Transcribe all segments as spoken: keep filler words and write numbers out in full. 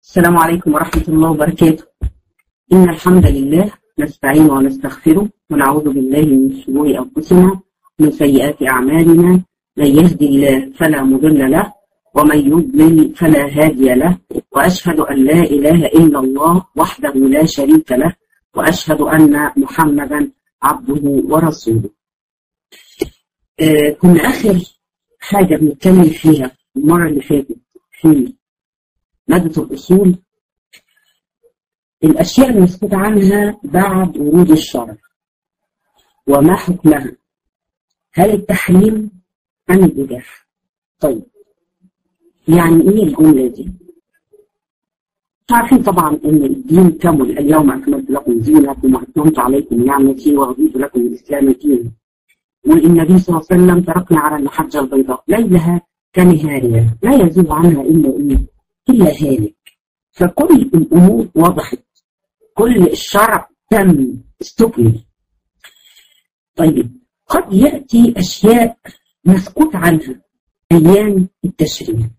السلام عليكم ورحمة الله وبركاته. إن الحمد لله نستعين ونستغفره ونعوذ بالله من شرور أنفسنا ومن سيئات أعمالنا. من يهدي الله فلا مضل له ومن يضلل فلا هادي له، وأشهد أن لا إله إلا الله وحده لا شريك له، وأشهد أن محمدا عبده ورسوله. آه كنا آخر حاجة بنتكلم فيها المرة اللي فاتت في مادة الأصول الأشياء المسكوت عنها بعد ورود الشرع وما حكمها، هل التحريم أم الإباحة؟ طيب يعني إيه الجملة دي؟ تعرفين طبعا إن الدين كمل، اليوم أكملت لكم دينكم وأتممت عليكم نعمتي ورضيت لكم الإسلام دينا. والنبي صلى الله عليه وسلم تركنا على المحجة البيضاء ليلها كنهارها لا يزيغ عنها إلا إيه؟ إلا هالك. فكل الأمور وضحت، كل الشرع تم استكمل. طيب قد يأتي أشياء مسكوت عنها أيام التشريع،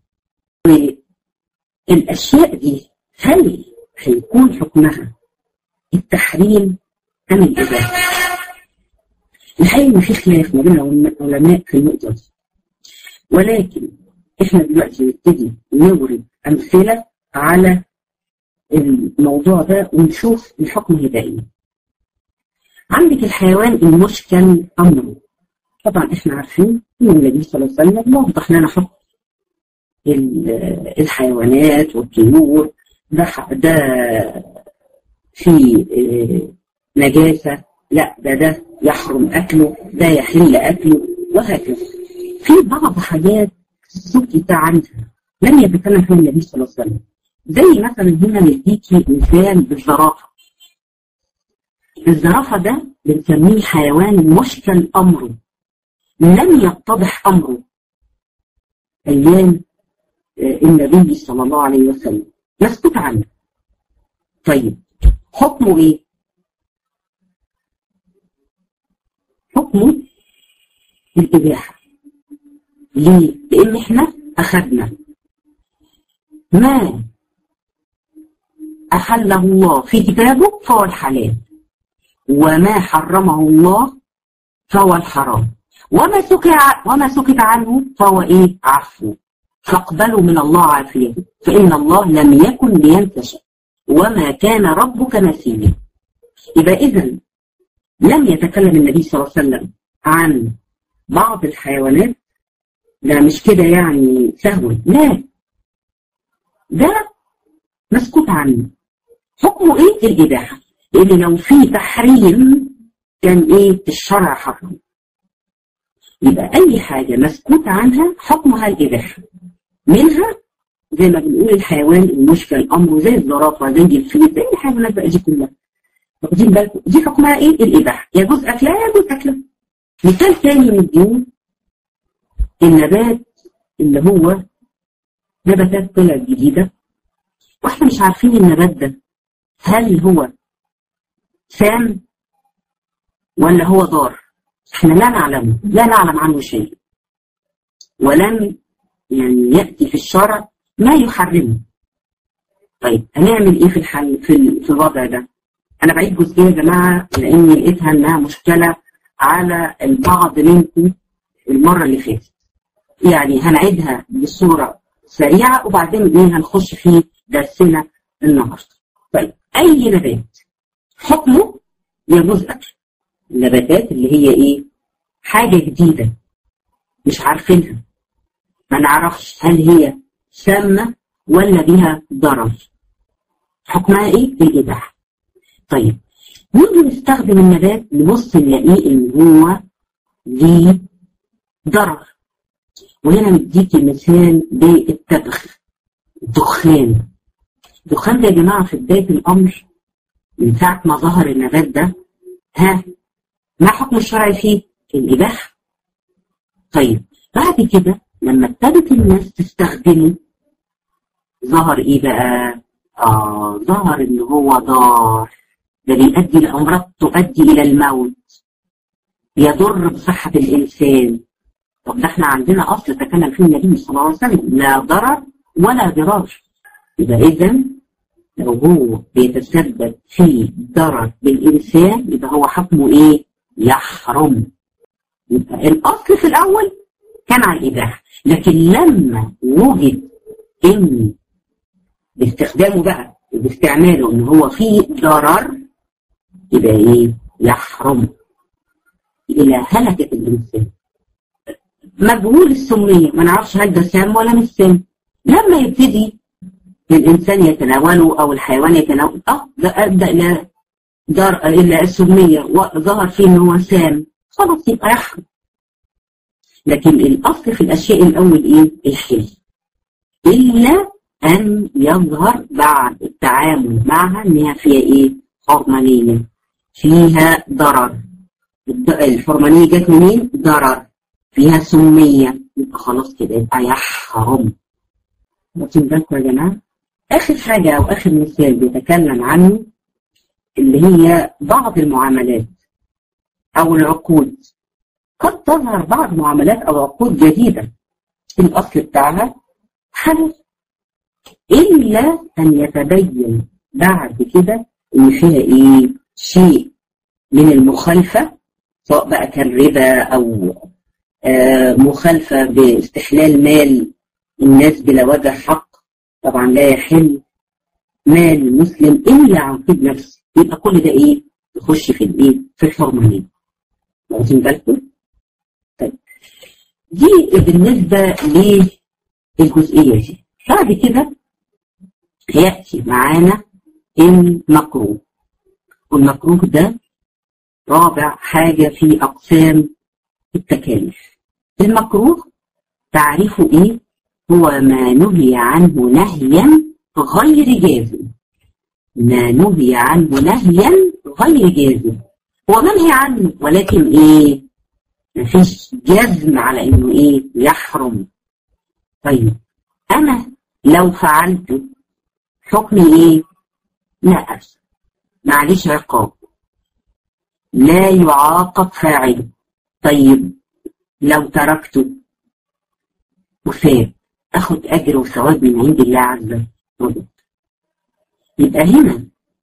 والأشياء دي هل هيكون حكمها التحريم أم الإباحة؟ الحقيقة إن في خلاف ما بين العلماء في النقطة دي، ولكن إحنا دلوقتي نبتدي نورد أمثلة على الموضوع ده ونشوف الحكم هيبقى إيه. عندك الحيوان المشكل أمره، طبعا إحنا عارفين إن النبي صلى الله عليه وسلم وضح لنا حكم الحيوانات والطيور، ده ده في نجاسة، لا ده ده يحرم أكله، ده يحل أكله، وهكذا. في بعض حاجات سكت عنها لم يتكلم فيها النبي صلى الله عليه وسلم، زي مثلا هنا نديكي مثال بالزرافة. الزرافة ده بنسميه حيوان مشكل أمره، لم يتضح أمره أيام النبي صلى الله عليه وسلم، مسكوت عنه. طيب حكمه إيه؟ حكمه الإباحة. ليه؟ لأن إحنا أخذنا ما أحله الله في كتابه فهو الحلال، وما حرمه الله فهو الحرام، وما سكت وما سكت عنه فهو إيه؟ عفو. فاقبلوا من الله عافيته، فإن الله لم يكن لينسى شيء وما كان ربك نسيا. يبقى إذن لم يتكلم النبي صلى الله عليه وسلم عن بعض الحيوانات، ده مش كده يعني سهو، لا، ده مسكوت عنه. حكمه ايه؟ الإباحة، لأن لو في تحريم كان ايه؟ الشرع حرم. يبقى أي حاجة مسكوت عنها حكمها الإباحة، منها زي ما بنقول الحيوان المشكل أمره، زي الزرافة، زي الفيل، زي الحيوانات بقى دي كلها، واخدين بالكم؟ دي حكمها ايه؟ الإباحة، يجوز أكلها يجوز أكلها. مثال تاني من الدين النبات اللي هو نباتات طلعت جديدة واحنا مش عارفين النبات ده هل هو سام ولا هو ضار، احنا لا نعلمه، لا نعلم عنه شيء، ولم يعني يأتي في الشرع ما يحرمه. طيب هنعمل ايه في الحل في في الوضع ده؟ انا بعيد جزئيه يا جماعه لاني لقيتها انها مشكله على البعض منكم المره اللي فاتت، يعني هنعيدها بصوره سريعه وبعدين ايه هنخش في درسنا النهارده. طيب اي نبات حكمه يجوز اكل، النباتات اللي هي ايه؟ حاجه جديده مش عارفينها، ما نعرفش هل هي سامه ولا بها ضرر، حكمها ايه؟ الاباحه. طيب نيجي نستخدم النبات نبص نلاقيه ان هو ليه ضرر، وهنا نديكي مثال بالتبغ، الدخان. الدخان ده يا جماعه في بدايه الامر من ساعه ما ظهر النبات ده، ها ما حكم الشرع فيه؟ الاباحه. طيب بعد كده لما ابتدت الناس تستخدمه ظهر ايه بقى؟ اه ظهر ان هو ضار، ده بيؤدي لأمراض تؤدي إلى الموت، يضر بصحة الإنسان. طب ده احنا عندنا أصل تكلم فيه النبي صلى الله عليه وسلم لا ضرر ولا ضرار. يبقى إذن لو هو بيتسبب في ضرر بالإنسان يبقى هو حكمه إيه؟ يحرم. يبقى الأصل في الأول كان على الإباحة، لكن لما وجد إن باستخدامه بقى باستعماله إن هو فيه ضرر يبقى إيه؟ يحرم إلى هلكة الإنسان. مجهول السمية، ما نعرفش هل ده سام ولا مش سام. لما يبتدي الإنسان يتناوله أو الحيوان يتناول أه ده أدى إلى دار إلى السمية وظهر فيه إن هو سام، خلاص يبقى يحرم. لكن الأصل في الأشياء الأول إيه؟ الحل، إلا أن يظهر بعد التعامل معها إن هي فيها إيه؟ حرمانية، فيها ضرر. الحرمانية جت منين؟ ضرر، فيها سمية، يبقى خلاص كده يبقى يحرم. واخدين بالكم يا جماعة؟ آخر حاجة أو آخر مثال بيتكلم عنه اللي هي بعض المعاملات أو العقود. قد تظهر بعض معاملات أو عقود جديدة الأصل بتاعها حلال، إلا أن يتبين بعد كده إن فيها إيه؟ شيء من المخالفة، سواء بقى كان ربا أو آه مخالفة باستحلال مال الناس بلا وجه حق. طبعا لا يحل مال المسلم إلا عن طيب نفسه، يبقى كل ده إيه؟ يخش في الإيه؟ في الحرمانية. واخدين بالكم؟ طيب دي بالنسبة للجزئية دي. بعد كده هيأتي معانا المكروه، والمكروه ده رابع حاجة في أقسام التكاليف. المكروه تعريفه إيه؟ هو ما نهي عنه نهيا غير جازم. ما نهي عنه نهيا غير جازم، هو منهي عنه ولكن إيه؟ مفيش جزم على إنه إيه؟ يحرم. طيب أنا لو فعلته حكمي إيه؟ لا أبس، معليش عقاب، لا يعاقب فاعله. طيب لو تركته وثاب أخذ أجر وثواب من عند الله عز وجل. يبقى هنا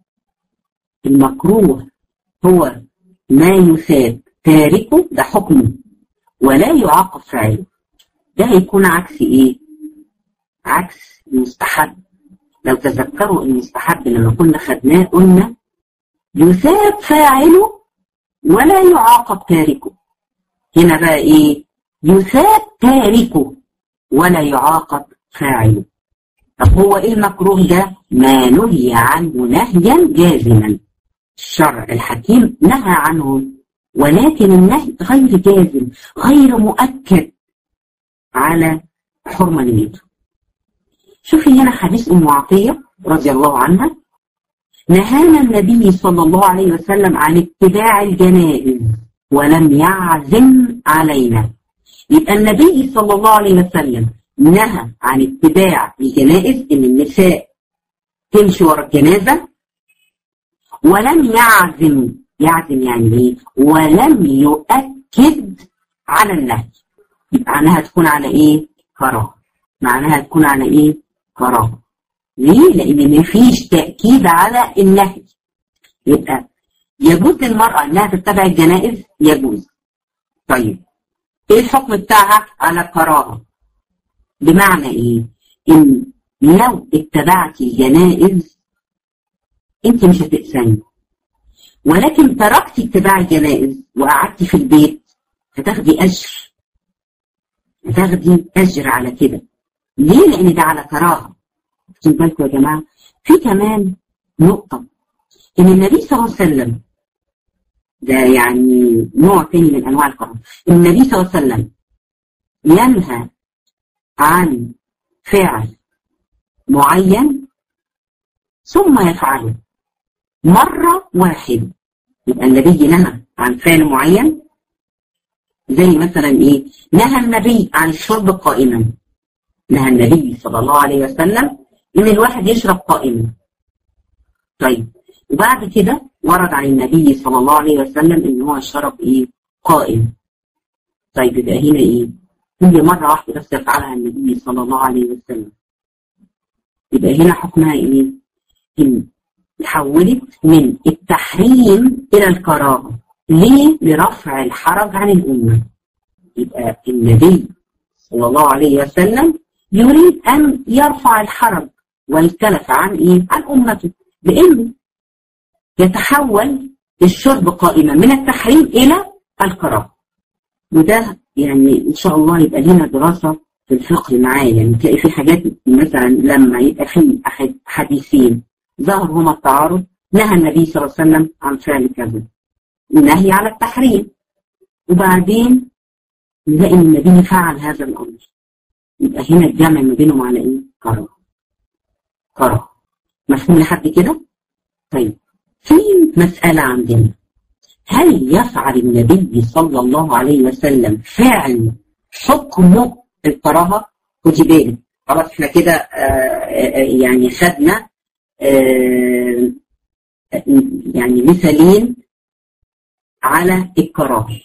المكروه هو ما يثاب تاركه، ده حكمه، ولا يعاقب فاعله. ده هيكون عكس إيه؟ عكس المستحب. لو تذكروا المستحب لما كنا خدناه قلنا يثاب فاعله ولا يعاقب تاركه. هنا بقى إيه؟ يثاب تاركه ولا يعاقب فاعله. طب هو إيه المكروه ده؟ ما نهي عنه نهيا جازما. الشرع الحكيم نهى عنه، ولكن النهي غير جازم، غير مؤكد على حرمانيته. شوفي هنا حديث أم عطية رضي الله عنها: نهانا النبي صلى الله عليه وسلم عن اتباع الجنائز ولم يعزم علينا. يبقى النبي صلى الله عليه وسلم نهى عن اتباع الجنائز، ان النساء تمشي ورا الجنازة، ولم يعزم. يعزم يعني ايه؟ ولم يؤكد على النهي. يبقى معناها تكون على ايه؟ كراهة. معناها تكون على ايه؟ كراهة. ليه؟ لان مفيش تأكيد على النهي. يبقى يجوز للمرأة انها تتبع الجنائز، يجوز. طيب ايه الحكم بتاعها؟ على كراهة. بمعنى ايه؟ ان لو اتبعتي الجنائز انت مش هتأسني، ولكن تركتي اتباع الجنائز وقعدتي في البيت هتاخدي اجر، هتاخدي اجر على كده. ليه؟ لان ده على كراهة. خدوا بالكم يا جماعة. في كمان نقطة، ان النبي صلى الله عليه وسلم، ده يعني نوع تاني من انواع الكراهة، النبي صلى الله عليه وسلم ينهى عن فعل معين ثم يفعله مرة واحدة. يبقى النبي نهى عن فعل معين، زي مثلا ايه؟ نهى النبي عن الشرب قائما. نهى النبي صلى الله عليه وسلم ان الواحد يشرب قائما. طيب وبعد كده ورد عن النبي صلى الله عليه وسلم ان هو شرب ايه؟ قائم. طيب يبقى هنا ايه؟ كل مرة واحدة بس يفعلها النبي صلى الله عليه وسلم. يبقى هنا حكمها ايه؟ تحولت من التحريم إلى الكراهة. ليه؟ لرفع الحرج عن الأمة. يبقى النبي صلى الله عليه وسلم يريد أن يرفع الحرج والكلف عن إيه؟ عن أمته، بأنه يتحول الشرب قائما من التحريم إلى الكراهة. وده يعني إن شاء الله يبقى لنا دراسة في الفقه معاه. يعني تلاقي في حاجات مثلا لما يبقى في حديثين ظهر هما التعارض، نهى النبي صلى الله عليه وسلم عن فعل كذا، النهي على التحريم، وبعدين نلاقي ان النبي فعل هذا الامر. يبقى هنا الجمع ما بينهم على ايه؟ كراهه. كراهه. مفهوم لحد كده؟ طيب في مسألة عندنا، هل يفعل النبي صلى الله عليه وسلم فعل حكمه الكراهه؟ خدي بالك، خلاص احنا كده يعني خدنا آه يعني مثالين على الكراهه.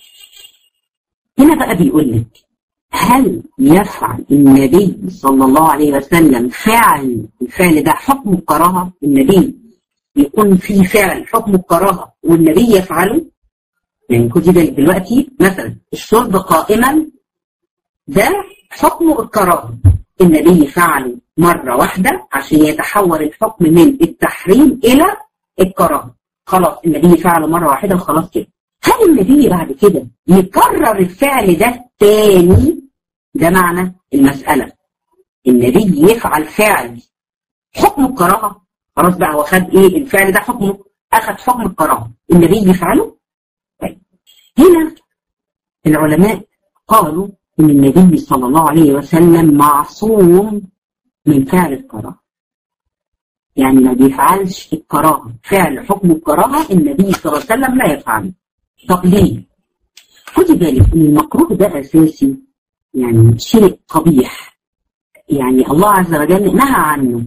هنا بقى بيقول لك هل يفعل النبي صلى الله عليه وسلم فعل الفعل ده حكم الكراهه؟ النبي يكون في فعل حكم الكراهه والنبي يفعله؟ يعني خدي بالك دلوقتي مثلا الشرب قائما ده حكم الكراهه، النبي فعله مرة واحدة عشان يتحول الحكم من التحريم إلى الكراهة. خلاص النبي فعله مرة واحدة وخلاص كده. هل النبي بعد كده يكرر الفعل ده تاني؟ ده معنى المسألة. النبي يفعل فعل حكم الكراهة، خلاص بقى هو خد ايه الفعل ده حكمه، أخذ حكم الكراهة، النبي يفعله؟ طيب هنا العلماء قالوا إن النبي صلى الله عليه وسلم معصوم من فعل الكراهة، يعني ما بيفعلش الكراهة، فعل حكم الكراهة النبي صلى الله عليه وسلم لا يفعله. طب ليه؟ خدي بالك إن المكروه ده أساسي يعني شيء قبيح، يعني الله عز وجل نهى عنه،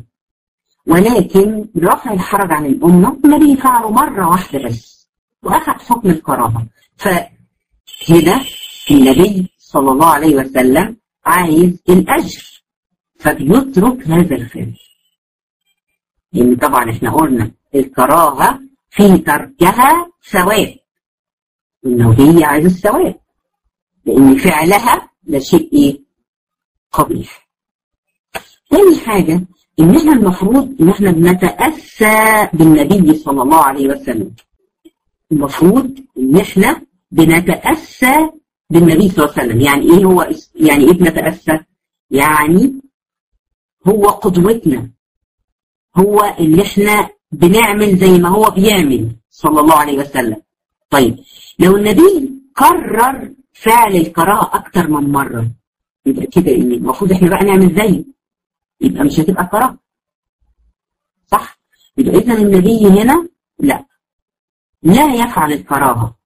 ولكن رفع الحرج عن الأمة النبي فعله مرة واحدة بس وأخذ حكم الكراهة. فهنا النبي صلى الله عليه وسلم عايز الأجر فبيترك هذا الفعل. يعني طبعا احنا قلنا الكراهة في تركها ثواب، النبي عايز الثواب لأن فعلها ده شيء ايه؟ قبيح. ثاني حاجة ان احنا المفروض ان احنا بنتأسى بالنبي صلى الله عليه وسلم، المفروض ان احنا بنتأسى بالنبي صلى الله عليه وسلم. يعني ايه هو يعني ايه بنتأسى؟ يعني هو قدوتنا، هو اللي احنا بنعمل زي ما هو بيعمل صلى الله عليه وسلم. طيب لو النبي كرر فعل الكراهه اكتر من مره يبقى كده ايه؟ المفروض احنا بقى نعمل زيه، يبقى مش هتبقى كراهه، صح؟ يبقى اذا النبي هنا لا لا يفعل الكراهه،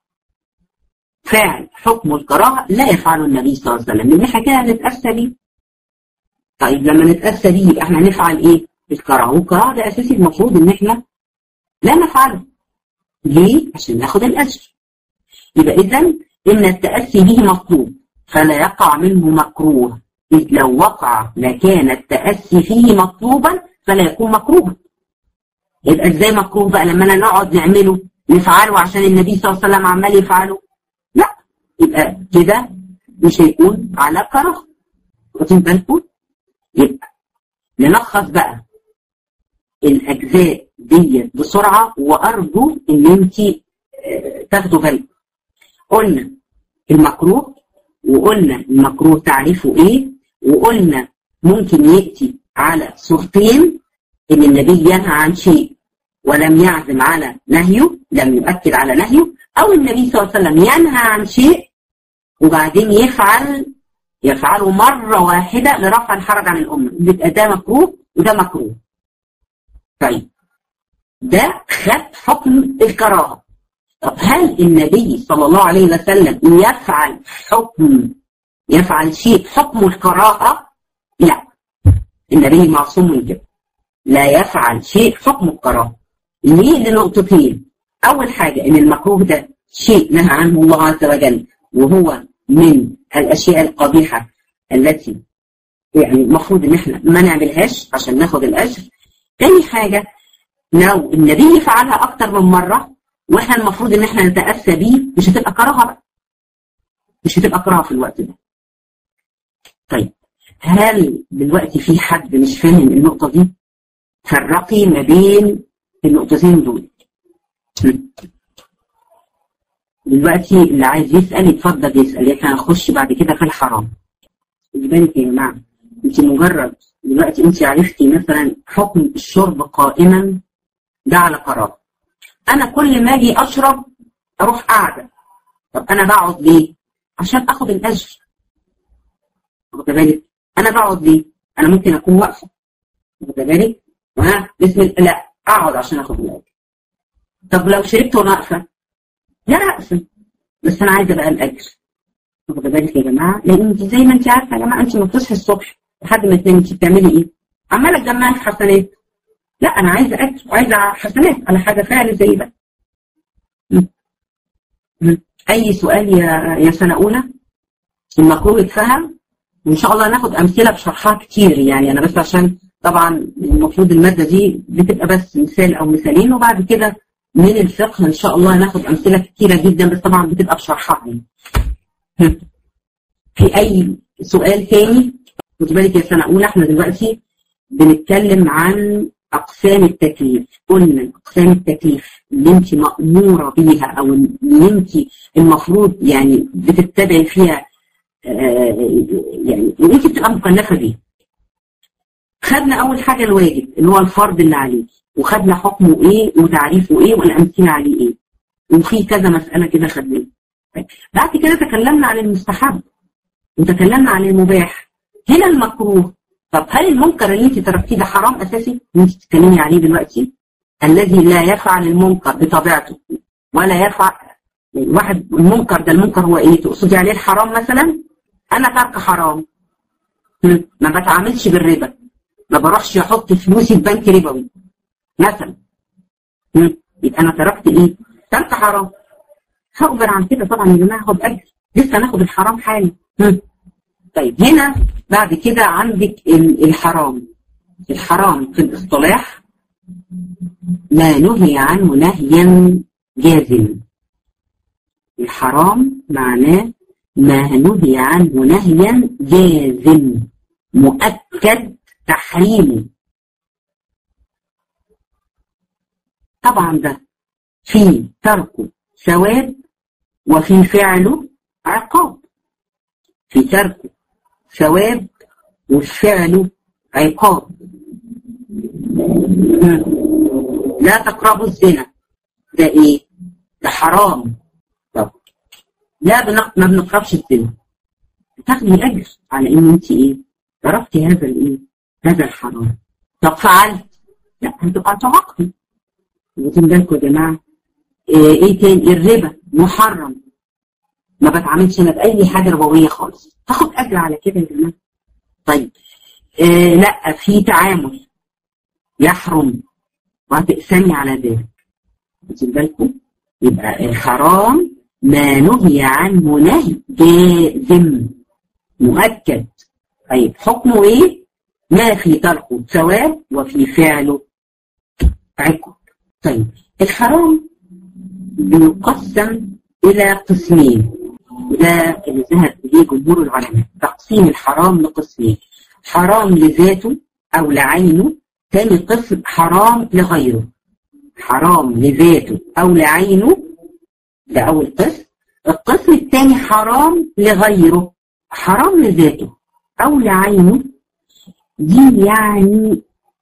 فعل حكم الكراهه لا يفعله النبي صلى الله عليه وسلم، لان احنا كده هنتأسى بيه. طيب لما نتأسى بيه يبقى احنا نفعل ايه؟ الكراهه، والكراهه ده اساسي المفروض ان احنا لا نفعله. ليه؟ عشان ناخد الاجر. يبقى اذا ان التأسي به مطلوب فلا يقع منه مكروه، إذ لو وقع لكان التأسي فيه مطلوبا فلا يكون مكروها. يبقى ازاي مكروه بقى لما انا نقعد نعمله نفعله عشان النبي صلى الله عليه وسلم عمال يفعله؟ لا، يبقى كده مش هيكون على كراهه. واخدين بالكم؟ يبقى نلخص بقى الاجزاء دي بسرعه وارجو ان انت تاخدوا بالكم. قلنا المكروه، وقلنا المكروه تعريفه ايه، وقلنا ممكن ياتي على صورتين، ان النبي ينهى عن شيء ولم يعزم على نهيه، لم يؤكد على نهيه، او النبي صلى الله عليه وسلم ينهى عن شيء وبعدين يفعل يفعله مرة واحدة لرفع الحرج عن الأمة، يبقى ده مكروه وده مكروه. طيب ده خد حكم الكراهة. طب هل النبي صلى الله عليه وسلم يفعل حكم يفعل شيء حكم الكراهة؟ لا، النبي معصوم من كده، لا يفعل شيء حكم الكراهة. ليه؟ لنقطتين. أول حاجة إن المكروه ده شيء نهى عنه الله عز وجل، وهو من الأشياء القبيحة التي يعني المفروض إن إحنا ما نعملهاش عشان ناخد الأجر. تاني حاجة لو النبي فعلها اكتر من مره واحنا المفروض ان احنا نتاسى بيه مش هتبقى كراهه بقى، مش هتبقى كراهه في الوقت ده. طيب هل دلوقتي في حد مش فاهم النقطه دي؟ فرقي ما بين النقطتين دول. دلوقتي اللي عايز يسال يتفضل يسال، احنا هنخش بعد كده في الحرام. خدي بالك يا جماعه، انت مجرد دلوقتي انت عرفتي مثلا حكم الشرب قائما ده على كراهه. انا كل ما اجي اشرب اروح قاعده. طب انا بقعد ليه؟ عشان اخد الاجر. واخده بالك؟ انا بقعد ليه؟ انا ممكن اكون واقفه. واخده بالك؟ ها بسم الله، لا اقعد عشان اخد الاجر. طب لو شربت وانا واقفه لا اقسم، بس انا عايزه بقى الاجر. واخده بالك يا جماعه؟ لان انت زي ما انت عارفه يا جماعه، انت لما بتصحي الصبح لحد ما تنامي انت بتعملي ايه؟ عماله تجمعي حسنات. لا انا عايزه اجر وعايزه حسنات على حاجه فعل زي ده. اي سؤال يا يا سنه اولى؟ المكروه اتفهم، وان شاء الله ناخد امثله بشرحها كتير. يعني انا بس عشان طبعا المفروض الماده دي بتبقى بس مثال او مثالين، وبعد كده من الفقه ان شاء الله ناخد امثله كتيره جدا، بس طبعا بتبقى بشرحها. يعني في اي سؤال تاني؟ خد بالك يا سنه اولى، احنا دلوقتي بنتكلم عن اقسام التكليف. قلنا اقسام التكليف اللي انت مأموره بيها او اللي انت المفروض يعني بتتبعي فيها، آه يعني اللي انت بتبقى مكلفه بيه. خدنا اول حاجه الواجب اللي هو الفرض اللي عليك، وخدنا حكمه ايه وتعريفه ايه والامثله عليه ايه، وفي كذا مساله كده خدناها. بعد كده تكلمنا عن المستحب وتكلمنا عن المباح. هنا المكروه. طب هل المنكر اللي انت تركتيه ده حرام اساسي؟ انت بتتكلمي عليه دلوقتي الذي لا يفعل المنكر بطبيعته ولا يفعل واحد. المنكر ده المنكر هو ايه؟ تقصدي عليه الحرام مثلا؟ انا ترك حرام، ما بتعاملش بالربا، ما بروحش احط فلوسي في بنك ربوي مثلا، يبقى انا تركت ايه؟ ترك حرام. هقدر عن كده طبعا يا جماعه هاخد اجر، لسه ناخد الحرام حالا. طيب هنا بعد كده عندك الحرام. الحرام في الاصطلاح ما نهي عنه نهيا جازما. الحرام معناه ما نهي عنه نهيا جازم مؤكد تحريمه. طبعا ده في تركه ثواب وفي فعله عقاب. في تركه ثواب وفي فعله عقاب. لا تقربوا الزنا، ده ايه؟ ده حرام. طب لا بنق... ما بنقربش الزنا، بتاخدي اجر على ان انت ايه؟ تركتي هذا الايه؟ هذا الحرام. طب فعلت، لا هتبقى تعاقبي. واخدين بالكم يا جماعه؟ ايه, ايه تاني؟ الربا محرم، ما بتعاملش انا باي حاجه ربويه خالص، تاخد اجر على كده يا جماعه. طيب إيه؟ لا في تعامل يحرم وهتقسمي على ذلك. واخدين بالكم؟ يبقى الحرام ما نهي عنه نهي جازم مؤكد. طيب حكمه ايه؟ ما في تركه ثواب وفي فعله عقاب. طيب الحرام بيقسم الى قسمين، وده اللي ذهب اليه جمهور العلماء. تقسيم الحرام لقسمين: حرام لذاته او لعينه، ثاني قسم حرام لغيره. حرام لذاته او لعينه ده اول قسم. القسم الثاني حرام لغيره. حرام لذاته او لعينه دي يعني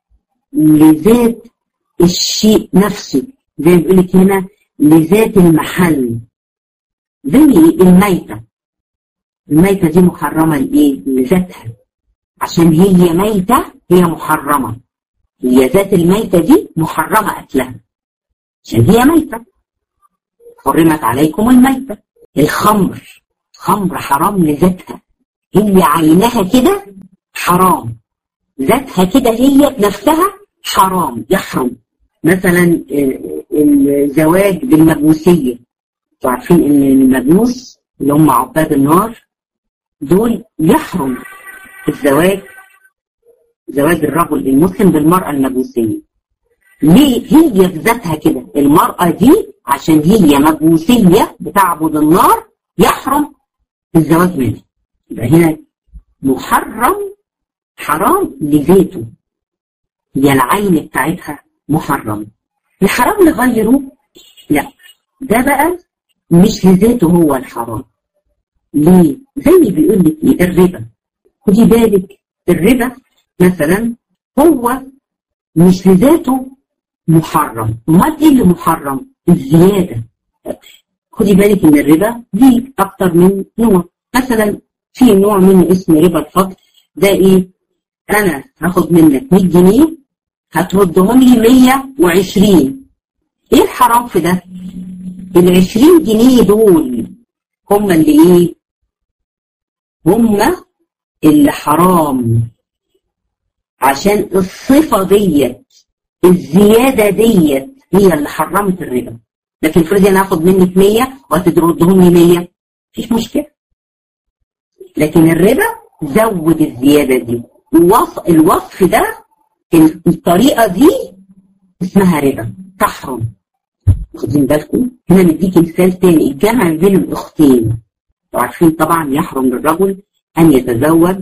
لذات الشيء نفسه، زي ما بيقول لك هنا لذات المحل. زي الميتة، الميتة دي محرمة لإيه؟ لذاتها، عشان هي ميتة هي محرمة. هي ذات الميتة دي محرمة أكلها عشان هي ميتة، حرمت عليكم الميتة. الخمر، خمر حرام لذاتها، هي عينها كده حرام، ذاتها كده هي بنفسها حرام يحرم. مثلا الزواج بالمجوسية، عارفين ان المجوس اللي هم عباد النار دول يحرم الزواج، زواج الرجل المسلم بالمرأة المجوسية. ليه؟ هي في ذاتها كده المرأة دي عشان هي مجوسية بتعبد النار يحرم الزواج منها. يبقى هنا محرم حرام لذاته، هي العين بتاعتها محرم. الحرام لغيره لا، ده بقى مش لذاته هو الحرام. ليه؟ زي بيقول لك ايه؟ الربا. خدي بالك الربا مثلا هو مش لذاته محرم، امال ايه اللي محرم؟ الزياده. خدي بالك ان الربا دي اكتر من نوع. مثلا في نوع منه اسمه ربا الفضل، ده ايه؟ انا هاخد منك مية جنيه هتردهم لي مية وعشرين. ايه الحرام في ده؟ ال عشرين جنيه دول هم اللي ايه؟ هم اللي حرام، عشان الصفة ديت الزيادة ديت هي اللي حرمت الربا. لكن افرضي انا هاخد منك مية وهتردهم لي مية، مفيش مشكلة. لكن الربا زود الزيادة دي، الوصف ده الطريقة دي اسمها ربا تحرم. واخدين بالكم؟ هنا نديكي مثال تاني، الجمع بين الأختين. وعارفين طبعا يحرم للرجل أن يتزوج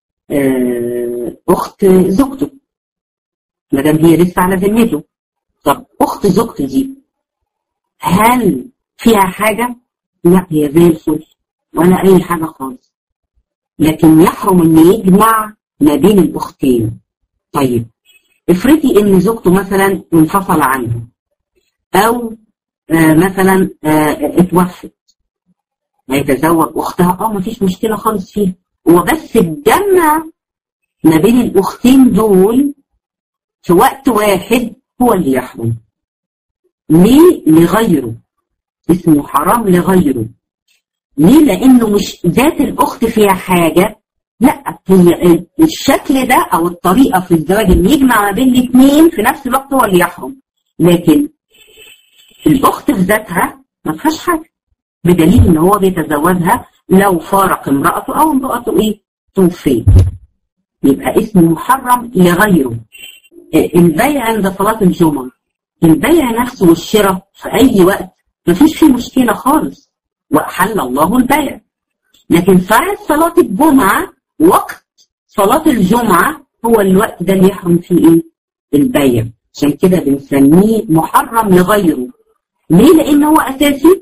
أخت زوجته ما دام هي لسه على ذمته. طب أخت زوجته دي هل فيها حاجة؟ لا، هي زي الفل ولا أي حاجة خالص. لكن يحرم أن يجمع ما بين الأختين. طيب افرضي ان زوجته مثلا انفصل عنه او آه مثلا آه اتوفت، هيتزوج اختها، اه مفيش مشكله خالص فيها، هو بس الجمع ما بين الاختين دول في وقت واحد هو اللي يحرم. ليه؟ لغيره، اسمه حرام لغيره. ليه؟ لانه مش ذات الاخت فيها حاجه، لا، هي الشكل ده او الطريقه في الزواج اللي يجمع ما بين الاثنين في نفس الوقت هو اللي يحرم. لكن الاخت في ذاتها ما فيهاش حاجه، بدليل ان هو بيتزوجها لو فارق امراته او امراته ايه؟ توفيت. يبقى اسمه محرم لغيره. البيع عند صلاه الجمعه، البيع نفسه والشراء في اي وقت ما فيش فيه مشكله خالص، واحل الله البيع. لكن ساعه صلاه الجمعه، وقت صلاة الجمعة هو الوقت ده اللي يحرم فيه ايه؟ البيع. عشان كده بنسميه محرم لغيره. ليه؟ لان هو اساسي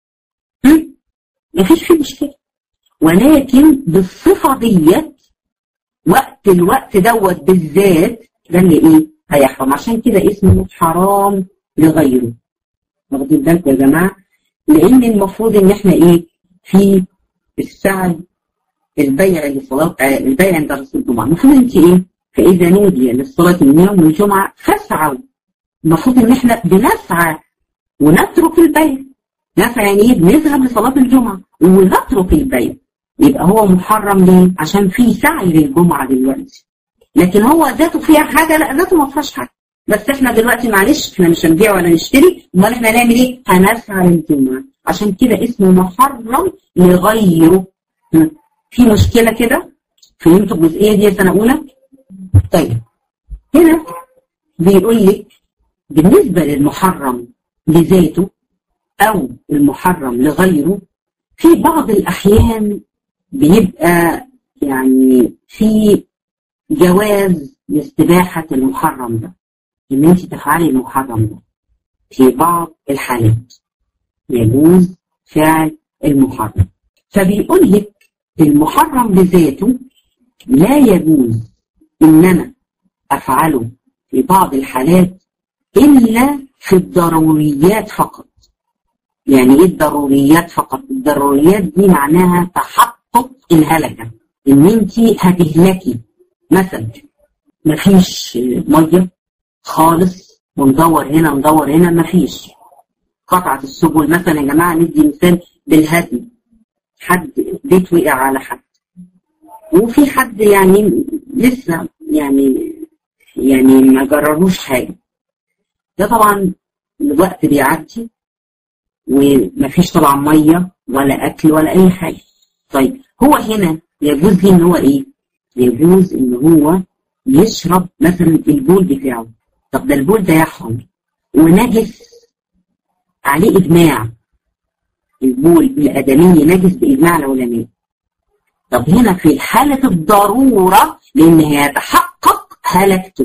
مفيش فيه مشكلة، ولكن بالصفة ديت وقت الوقت دوت بالذات ده اللي ايه؟ هيحرم. عشان كده اسمه حرام لغيره. واخدين بالكم يا جماعة؟ لان المفروض ان احنا ايه؟ في السعي البيع للصلاة، البيع عند رسول الجمعة. المفروض انت ايه؟ فإذا نودي للصلاة من يوم الجمعة فاسعوا. المفروض ان احنا بنسعى ونترك البيع. نسعى يعني ايه؟ بنذهب لصلاة الجمعة ونترك البيع. يبقى هو محرم ليه؟ عشان في سعي للجمعة دلوقتي. لكن هو ذاته فيها حاجة؟ لا، ذاته ما فيهاش حاجة. بس احنا دلوقتي معلش احنا مش هنبيع ولا نشتري، امال احنا هنعمل ايه؟ هنسعى للجمعة. عشان كده اسمه محرم لغيره. في مشكلة كده؟ فهمتوا الجزئية دي يا سنة أولى؟ طيب هنا بيقول لك بالنسبة للمحرم لذاته أو المحرم لغيره، في بعض الأحيان بيبقى يعني في جواز لاستباحة المحرم ده، إن أنت تفعلي المحرم ده. في بعض الحالات يجوز فعل المحرم. فبيقول لك المحرم لذاته لا يجوز إن أنا أفعله في بعض الحالات إلا في الضروريات فقط. يعني إيه الضروريات فقط؟ الضروريات دي معناها تحقق الهلكة، إن أنت هتهلكي. مثلا مفيش مية خالص وندور هنا ندور هنا مفيش، قطعة السبل مثلا. يا جماعة ندي مثال بالهدم، حد بيت وقع على حد وفي حد يعني لسه يعني يعني ما جرروش حاجة، ده طبعا الوقت بيعدي ومفيش طبعا مية ولا أكل ولا أي حاجة. طيب هو هنا يجوز لي إن هو إيه؟ يجوز إن هو يشرب مثلا البول بتاعه، طب ده البول ده يحرم ونجس عليه إجماع، البول الآدمي نجس بإجماع العلماء. طب هنا في حالة الضرورة لأن هيتحقق هلكته،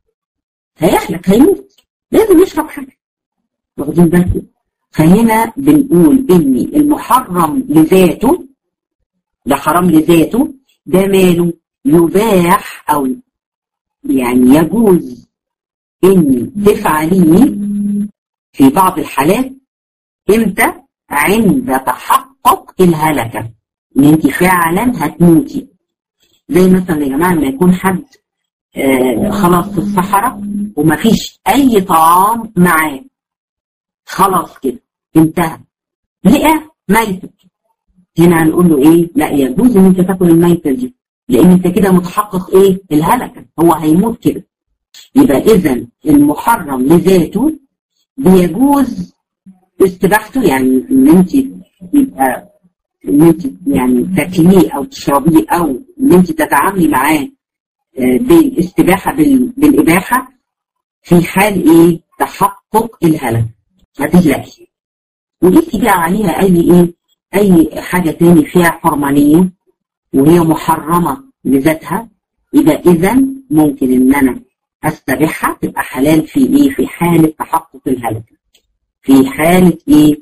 هيحلك هيموت، لازم يشرب حاجة، واخدين بالكم؟ فهنا بنقول إن المحرم لذاته ده حرام لذاته، ده ماله يباح أو يعني يجوز إن تفعليه في بعض الحالات. إمتى؟ عند تحقق الهلكة، إن أنت فعلا هتموتي. زي مثلا يا جماعة لما يكون حد آه خلاص في الصحراء ومفيش أي طعام معاه، خلاص كده انتهى، لقى ميتة، هنا هنقول له إيه؟ لا يجوز إن أنت تاكل الميتة دي، لأن أنت كده متحقق إيه؟ الهلكة، هو هيموت كده. يبقى إذن المحرم لذاته بيجوز استباحته، يعني ان انت يبقى ان انت يعني تاكليه او تشربيه او ان انت تتعاملي معاه بالاستباحه بالاباحه في حال ايه؟ تحقق الهلك. هتهلكي وجبتي بقى عليها اي ايه؟ اي حاجه تاني فيها حرمانيه وهي محرمه لذاتها، يبقى اذا ممكن ان انا استبيحها تبقى حلال في ايه؟ في حاله تحقق الهلك، في حالة ايه؟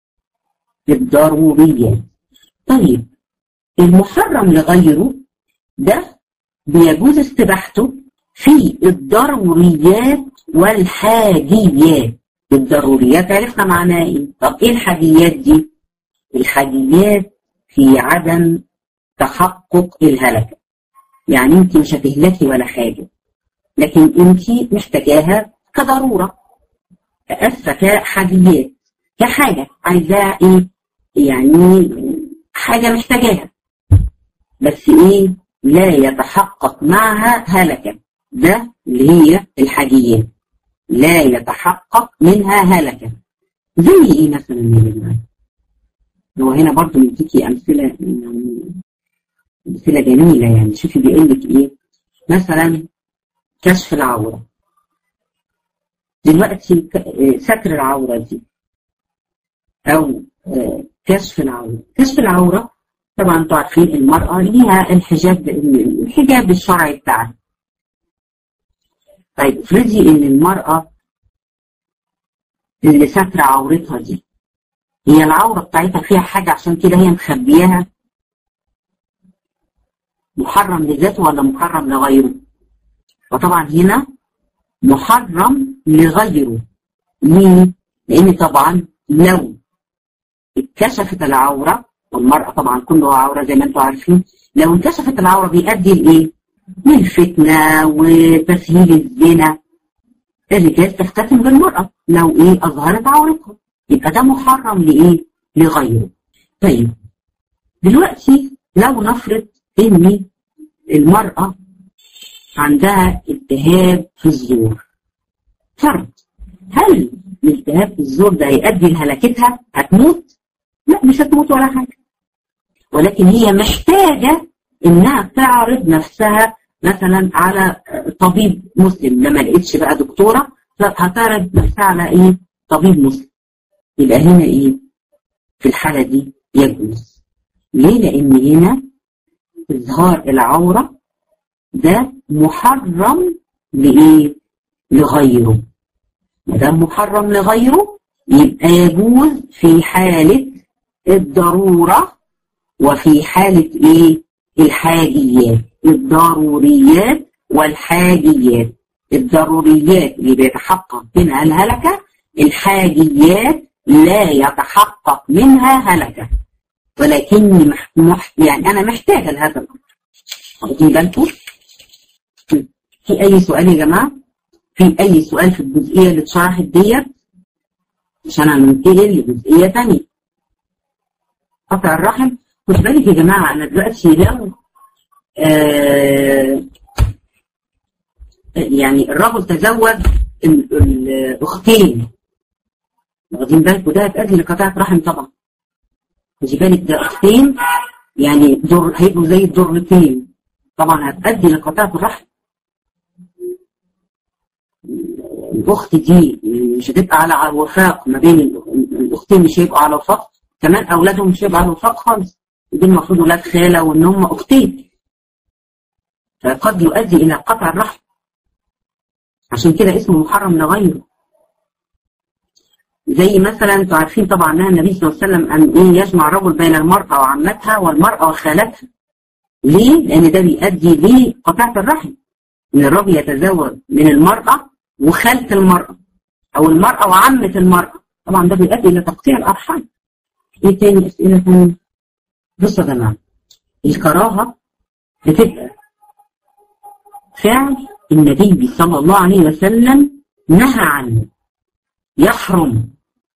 الضروريات. طيب المحرم لغيره ده بيجوز استباحته في الضروريات والحاجيات. الضروريات عرفنا معناها ايه؟ طب ايه الحاجيات دي؟ الحاجيات في عدم تحقق الهلكة، يعني انت مش هتهلكي ولا حاجة، لكن انت محتاجاها كضرورة، أسفة كحاجيات، كحاجة عايزاها ايه؟ يعني حاجة محتاجاها بس ايه؟ لا يتحقق معها هلكة، ده اللي هي الحاجيات، لا يتحقق منها هلكة. زي ايه مثلا يا جماعة؟ هو هنا برضو نديكي أمثلة أمثلة جميلة، يعني شوفي بيقول لك ايه؟ مثلا كشف العورة. دلوقتي ستر العورة دي أو كشف العورة، كشف العورة طبعا انتوا عارفين المرأة ليها الحجاب، الحجاب الشرعي بتاعها. طيب افرضي ان المرأة اللي ستر عورتها دي هي العورة بتاعتها فيها حاجة عشان كده هي مخبياها، محرم لذاته ولا محرم لغيره؟ وطبعا هنا محرم لغيره. ليه؟ لان طبعا لو اتكشفت العورة، والمرأة طبعا كلها عورة زي ما انتم عارفين، لو انكشفت العورة بيؤدي لايه؟ للفتنة وتسهيل الزنا. الرجال تفتتن بالمرأة لو ايه؟ اظهرت عورتها، يبقى ده محرم لايه؟ لغيره. طيب دلوقتي لو نفرض ان المرأة عندها التهاب في الزور، فرض، هل الالتهاب في الزور ده هيؤدي لهلكتها؟ هتموت؟ لا مش هتموت ولا حاجة، ولكن هي محتاجة انها تعرض نفسها مثلا على طبيب مسلم، لما لقيتش بقى دكتورة هتعرض نفسها على ايه؟ طبيب مسلم. يبقى هنا ايه؟ في الحالة دي يجوز. ليه؟ لان هنا اظهار العورة ده محرم لإيه؟ لغيره. ما دام محرم لغيره يبقى يجوز في حالة الضرورة وفي حالة إيه؟ الحاجيات. الضروريات والحاجيات. الضروريات اللي بيتحقق منها الهلكة، الحاجيات لا يتحقق منها هلكة، ولكني مح... مح... يعني أنا محتاجة لهذا الأمر. واخدين بالكم؟ في أي سؤال يا جماعة؟ في أي سؤال في الجزئية اللي اتشرحت ديت؟ عشان هننتقل لجزئية تانية. قطع الرحم، خد بالك يا جماعة، أنا دلوقتي لو آه يعني الرجل تزوج الأختين، واخدين بالكم؟ ده هتأدي لقطاع رحم طبعا. خدي بالك ده أختين يعني دور، هيبقوا زي الدرتين، طبعا هتأدي لقطاع الرحم. الاخت دي مش هتبقى على وفاق ما بين الاختين، مش هيبقوا على وفاق، كمان اولادهم مش هيبقوا على وفاق خالص، دي المفروض ولاد خاله وان هم اختين، فقد يؤدي الى قطع الرحم، عشان كده اسمه محرم لغيره. زي مثلا انتوا عارفين طبعا ان النبي صلى الله عليه وسلم ان ايه يجمع رجل بين المرأة وعمتها والمرأة وخالتها. ليه؟ لان ده بيؤدي لقطع الرحم، ان الرجل يتزوج من المرأة وخالة المرأة او المرأة وعمة المرأة، طبعا ده بيؤدي الى تقطيع الارحام. ايه تاني اسئله ثانيه؟ بصوا يا جماعه، الكراهه بتبقى فعل النبي صلى الله عليه وسلم نهى عنه، يحرم.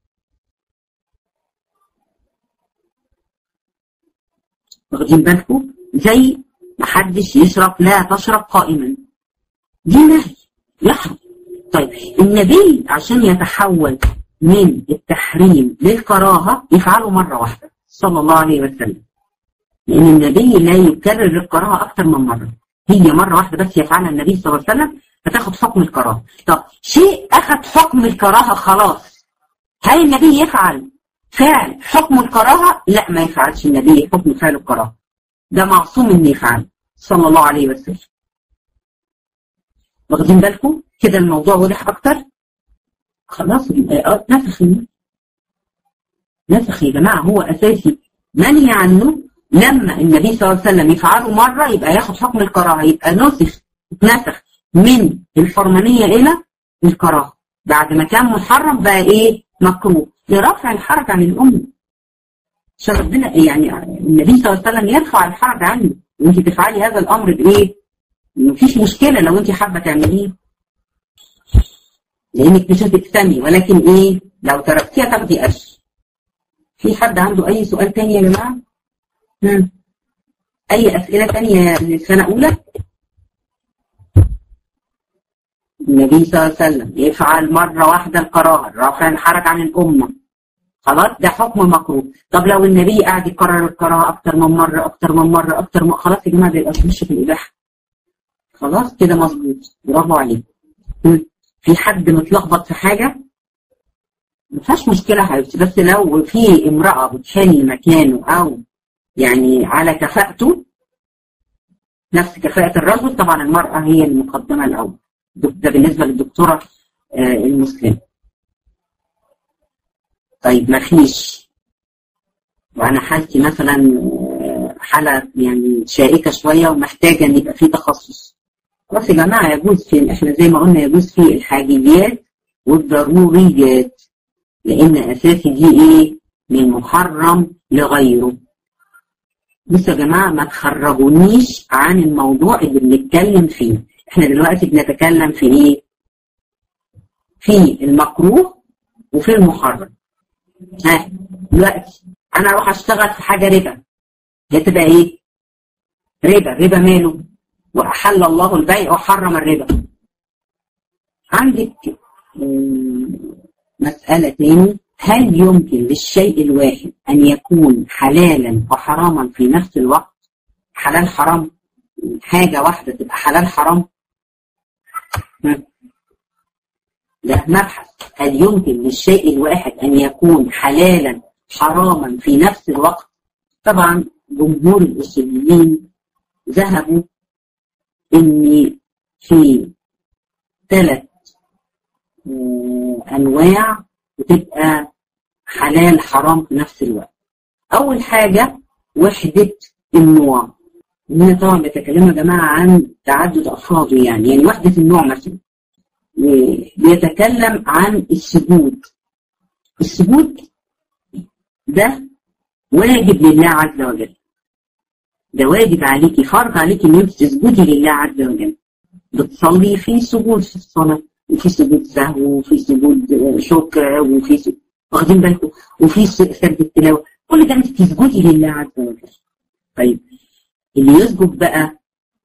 واخدين بالكم؟ زي محدش يشرب، لا تشرب قائما، دي نهي يحرم. طيب النبي عشان يتحول من التحريم للكراهه يفعله مره واحده صلى الله عليه وسلم، لان النبي لا يكرر الكراهه اكثر من مره، هي مره واحده بس يفعلها النبي صلى الله عليه وسلم فتاخد حكم الكراهه. طب شيء اخذ حكم الكراهه خلاص، هل النبي يفعل فعل حكم الكراهه؟ لا، ما يفعلش النبي حكم فعل الكراهه، ده معصوم انه يفعل صلى الله عليه وسلم. واخدين بالكم كده الموضوع واضح اكتر؟ خلاص نسخ نسخ يا جماعه، هو اساسي منهي عنه، لما النبي صلى الله عليه وسلم يفعله مره يبقى ياخد حكم الكراهه، يبقى نسخ نسخ من الحرمانيه الى الكراهه، بعد ما كان محرم بقى ايه؟ مكروه، لرفع الحرج عن الامه. عشان ربنا يعني النبي صلى الله عليه وسلم يرفع الحرج عنه، وانت تفعلي هذا الامر بايه؟ مفيش مشكله لو انت حابه تعمليه، لانك مش هتكتمي، ولكن ايه؟ لو تركتيها تاخدي اجر. في حد عنده اي سؤال تاني يا جماعه؟ هم. اي اسئله تانيه للسنه اولى؟ النبي صلى الله عليه وسلم يفعل مره واحده الكراهه، رفع الحرج عن الامه، خلاص ده حكم مكروه. طب لو النبي قاعد يكرر الكراهه اكتر من مره اكتر من مره اكتر من خلاص يا جماعه، بيبقى مش في الاباحه. خلاص كده مظبوط، برافو عليك. في حد متلخبط في حاجه؟ ما فيهاش مشكله حبيبتي، بس لو في امراه بتحل مكانه او يعني على كفاءته نفس كفاءه الرجل، طبعا المراه هي المقدمه الاول، ده بالنسبه للدكتوره المسلمه. طيب ما فيش، وانا حالتي مثلا حاله يعني شائكه شويه ومحتاجه ان يبقى في تخصص، خلاص يا جماعه يجوز في، احنا زي ما قلنا يجوز في الحاجيات والضروريات، لان اساسي دي ايه؟ من محرم لغيره. بصوا يا جماعه ما تخرجونيش عن الموضوع اللي بنتكلم فيه، احنا دلوقتي بنتكلم في ايه؟ في المكروه وفي المحرم. ها دلوقتي انا اروح اشتغل في حاجه ربا، هي تبقى ايه؟ ربا. ربا ماله؟ واحل الله البيع وحرم الربا. عندك مساله تاني، هل يمكن للشيء الواحد ان يكون حلالا وحراما في نفس الوقت؟ حلال حرام، حاجه واحده تبقى حلال حرام؟ ده مبحث، هل يمكن للشيء الواحد ان يكون حلالا حراما في نفس الوقت؟ طبعا جمهور الاصوليين ذهبوا ان في ثلاث انواع بتبقى حلال حرام في نفس الوقت. اول حاجه وحده النوع، هنا طبعا بيتكلموا يا جماعه عن تعدد افراده، يعني يعني وحده النوع مثلا بيتكلم عن السجود. السجود ده واجب لله عز وجل، ده واجب عليكي، فرض عليكي ان انت تسجدي لله عز وجل. بتصلي في سجود في الصلاه، وفي سجود سهو، وفي سجود شكر، وفي سجود واخدين بالكم، وفي سجد التلاوه، كل ده انت تسجدي لله عز وجل. طيب اللي يسجد بقى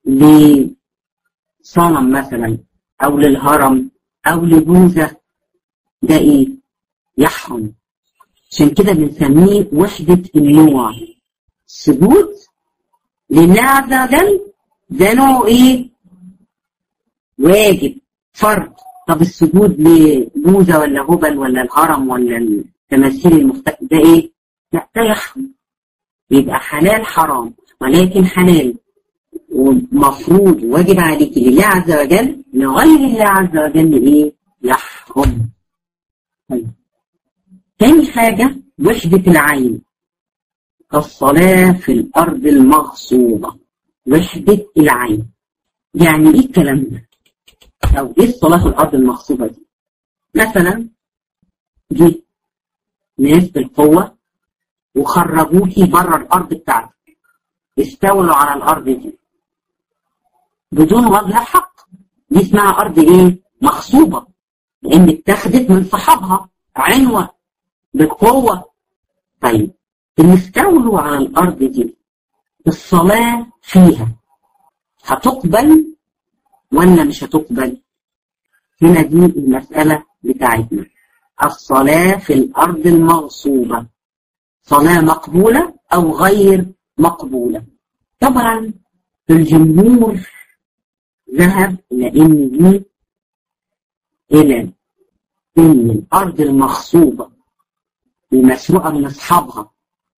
لصنم مثلا او للهرم او لبوذا ده ايه؟ يحرم. عشان كده بنسميه وحده النوع. السجود لله عز وجل ده نوع ايه؟ واجب، فرض، طب السجود لبوذا ولا هبل ولا الهرم ولا التماثيل المختلفة ده ايه؟ لا ده يحرم. يبقى حلال حرام، ولكن حلال ومفروض واجب عليك لله عز وجل، لغير الله عز وجل ايه؟ يحرم. طيب تاني حاجة وحدة العين كالصلاة في الأرض المغصوبة. وحدة العين يعني ايه الكلام ده؟ أو ايه الصلاة في الأرض المغصوبة دي؟ مثلا دي ناس بالقوة وخرجوكي بره الأرض بتاعتك، استولوا على الأرض دي بدون وجه حق، دي اسمها أرض ايه؟ مغصوبة، لأن اتخذت من صحابها عنوة بالقوة. طيب اللي استولوا على الأرض دي الصلاة فيها هتقبل ولا مش هتقبل؟ هنا دي المسألة بتاعتنا. الصلاة في الأرض المغصوبة صلاة مقبولة أو غير مقبولة؟ طبعا الجمهور ذهب لأن دي إلى إن الأرض المغصوبة المسروقة من أصحابها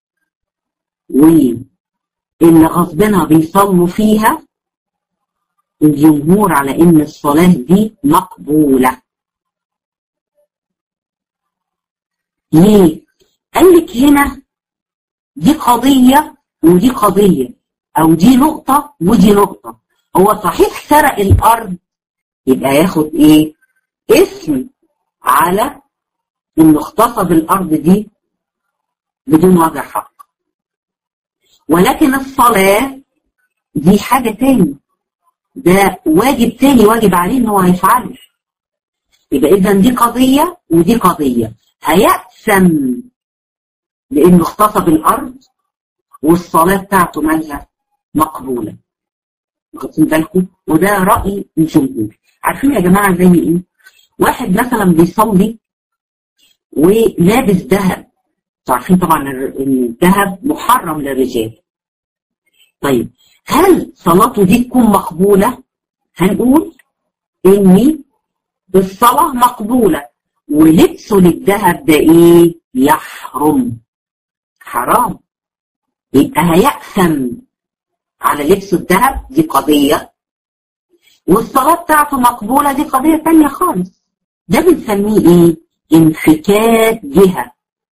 واللي غصبنا بيصلوا فيها، الجمهور على إن الصلاة دي مقبولة. ليه؟ قال لك هنا دي قضية ودي قضية، أو دي نقطة ودي نقطة. هو صحيح سرق الأرض يبقى ياخد إيه؟ اسم على إنه اغتصب الأرض دي بدون وجه حق، ولكن الصلاة دي حاجة تاني، ده واجب تاني واجب عليه إنه هو هيفعله. يبقى إذا دي قضية ودي قضية. هيأثم لأنه اغتصب الأرض والصلاة بتاعته مالها مقبولة. واخدين بالكم؟ وده رأي الجمهور. عارفين يا جماعة زي إيه؟ واحد مثلا بيصلي ولابس ذهب، عارفين طبعا الذهب محرم للرجال. طيب هل صلاته دي تكون مقبولة؟ هنقول إن الصلاة مقبولة ولبسه للذهب ده إيه؟ يحرم، حرام. يبقى هيأثم على لبسه الذهب، دي قضية، والصلاة بتاعته مقبولة، دي قضية تانية خالص. ده بنسميه إيه؟ انفكاك جهة.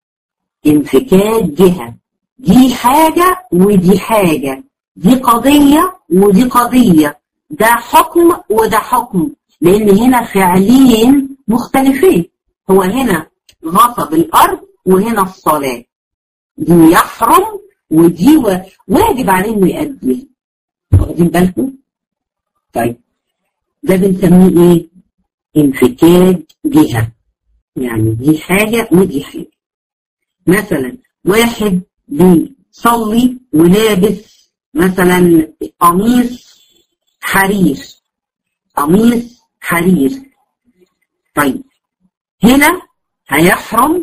انفكاك جهة، دي حاجة ودي حاجة، دي قضية ودي قضية، ده حكم وده حكم، لأن هنا فعلين مختلفين. هو هنا غصب الأرض وهنا الصلاة، دي يحرم ودي واجب عليه إنه يأديها. واخدين بالكم؟ طيب ده بنسميه إيه؟ انفكاك جهة، يعني دي حاجة ودي حاجة. مثلا واحد بيصلي ولابس مثلا قميص حرير، قميص حرير. طيب هنا هيحرم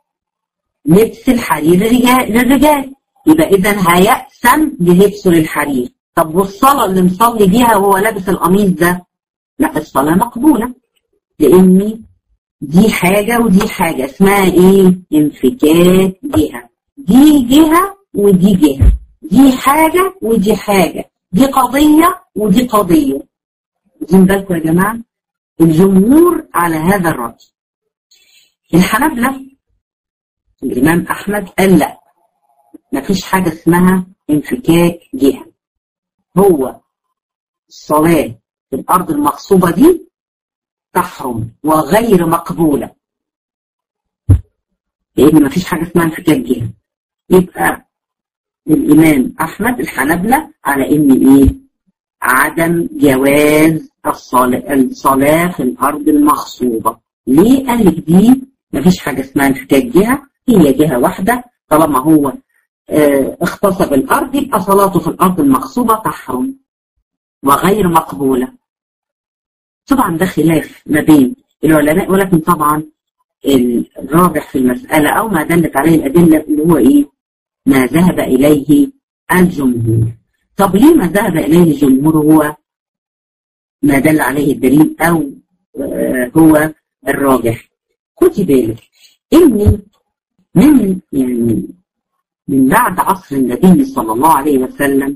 لبس الحرير للرجال، يبقى إذا هيأثم بلبسه للحرير. طب والصلاة اللي مصلي بيها وهو لابس القميص ده؟ لا، الصلاة مقبولة، لأن دي حاجة ودي حاجة، اسمها ايه؟ انفكاك جهة. دي جهة ودي جهة، دي حاجة ودي حاجة، دي قضية ودي قضية. واخدين بالكم يا جماعة؟ الجمهور على هذا الرأي. الحنابلة الإمام أحمد قال لا، مفيش حاجة اسمها انفكاك جهة. هو الصلاة في الأرض المغصوبة دي تحرم وغير مقبولة، لأن مفيش حاجة اسمها انفكاك جهة. يبقى الإمام أحمد الحنابلة على إن إيه؟ عدم جواز الصلاة, الصلاة في الأرض المغصوبة. ليه؟ قال لك دي مفيش حاجة اسمها انفكاك جهة، هي جهة واحدة. طالما هو اه اغتصب الأرض يبقى صلاته في الأرض المغصوبة تحرم وغير مقبولة. طبعا ده خلاف ما بين العلماء، ولكن طبعا الراجح في المسألة أو ما دلت عليه الأدلة اللي هو إيه؟ ما ذهب إليه الجمهور. طب ليه ما ذهب إليه الجمهور هو ما دل عليه الدليل أو هو الراجح. خدي بالك إن من يعني من بعد عصر النبي صلى الله عليه وسلم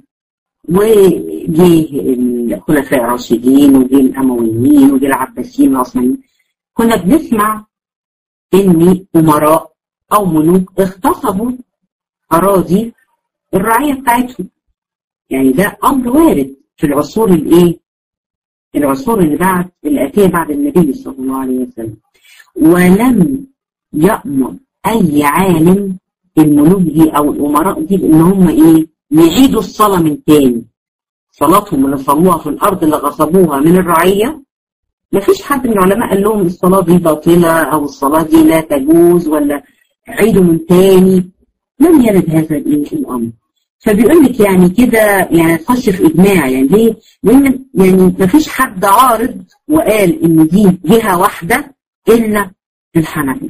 وجه الخلفاء الراشدين وجه الأمويين وجه العباسيين العثمانيين، كنا بنسمع إن أمراء أو ملوك اغتصبوا أراضي الرعية بتاعتهم. يعني ده أمر وارد في العصور الإيه؟ العصور اللي بعد الآتية بعد النبي صلى الله عليه وسلم. ولم يأمر أي عالم الملوك دي أو الأمراء دي بإن هم إيه؟ يعيدوا الصلاة من تاني. صلاتهم اللي صلوها في الأرض اللي غصبوها من الرعية، مفيش حد من العلماء قال لهم الصلاة دي باطلة أو الصلاة دي لا تجوز ولا عيدوا من تاني. لم يرد هذا الأمر. فبيقول لك يعني كده يعني تخش في إجماع. يعني ليه؟ لأن يعني مفيش حد عارض وقال إن دي جهة واحدة إلا الحنفية،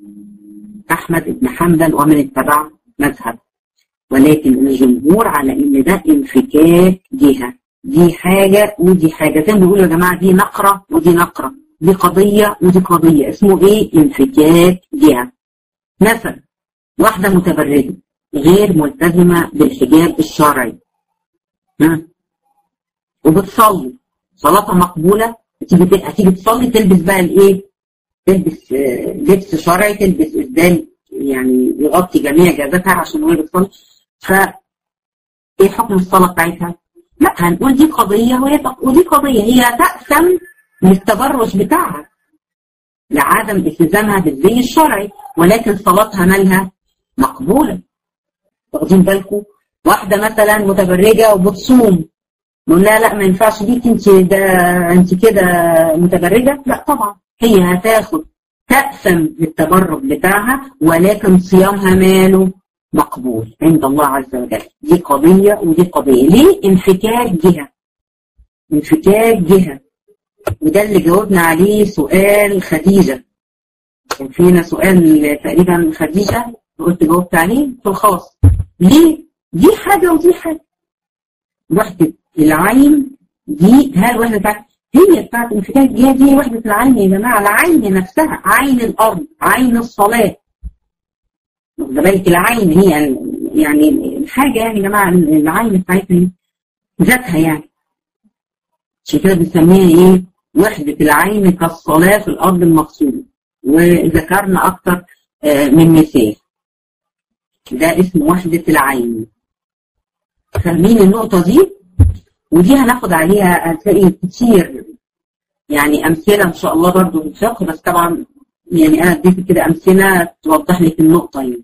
أحمد بن حنبل ومن اتبع مذهب. ولكن الجمهور على إن ده انفكاك جهة، دي حاجة ودي حاجة. زي ما بيقولوا يا جماعة دي نقرة ودي نقرة، دي قضية ودي قضية، اسمه إيه؟ انفكاك جهة. مثلا واحدة متبرجة غير ملتزمة بالحجاب الشرعي ها وبتصلي صلاتها مقبولة، هتيجي هتيجي تصلي تلبس بقى الايه؟ تلبس آه لبس شرعي، تلبس اسدال يعني يغطي جميع جزاتها عشان هي بتصلي. ف ايه حكم الصلاة بتاعتها؟ لا، هنقول دي قضية وهي ودي قضية. هي تأثم من التبرج بتاعها لعدم التزامها بالزي الشرعي، ولكن صلاتها مالها؟ مقبولة. واخدين بالكم؟ واحدة مثلا متبرجة وبتصوم، نقول لها لا ما ينفعش ليك انت، ده انت كده متبرجة. لا طبعا، هي هتاخد تأثم بالتبرج بتاعها، ولكن صيامها ماله؟ مقبول عند الله عز وجل. دي قضية ودي قضية. ليه؟ انفكاك جهة، انفكاك جهة. وده اللي جاوبنا عليه سؤال خديجة. كان فينا سؤال تقريبا خديجة قلت جاوبت عليه في الخاص. ليه؟ دي حاجة ودي حاجة. وحدة العين دي ها الوحدة بتاعت هي بتاعت انفكاك جهة، دي وحدة العين يا جماعة. العين نفسها، عين الأرض، عين الصلاة. واخد بالك؟ العين هي يعني الحاجة يعني يا جماعة، العين بتاعتها ذاتها يعني. عشان كده بنسميها ايه؟ وحدة العين كالصلاة في الأرض المقصودة. وذكرنا أكتر من مثال. ده اسمه وحدة العين. فاهمين النقطة دي؟ ودي هناخد عليها هتلاقي كتير يعني أمثلة إن شاء الله برضو في الفقه، بس طبعا يعني أنا اديت كده أمثلة توضح لك النقطة يعني.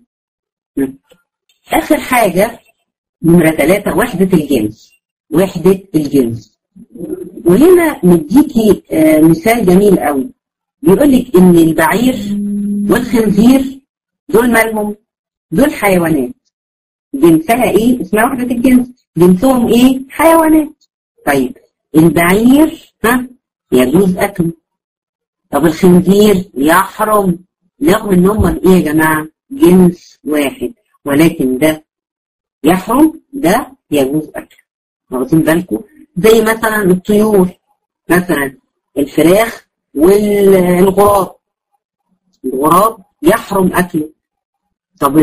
آخر حاجة نمرة ثلاثة، وحدة الجنس. وحدة الجنس. وهنا نديكي آه مثال جميل قوي. بيقول لك إن البعير والخنزير دول مالهم؟ دول حيوانات. جنسها إيه؟ اسمها وحدة الجنس. جنسهم إيه؟ حيوانات. طيب البعير ها يجوز أكله. طب الخنزير يحرم، رغم إن هم إيه يا جماعة؟ جنس واحد، ولكن ده يحرم ده يجوز أكله. واخدين بالكم؟ زي مثلا الطيور، مثلا الفراخ والغراب. الغراب يحرم أكله. طب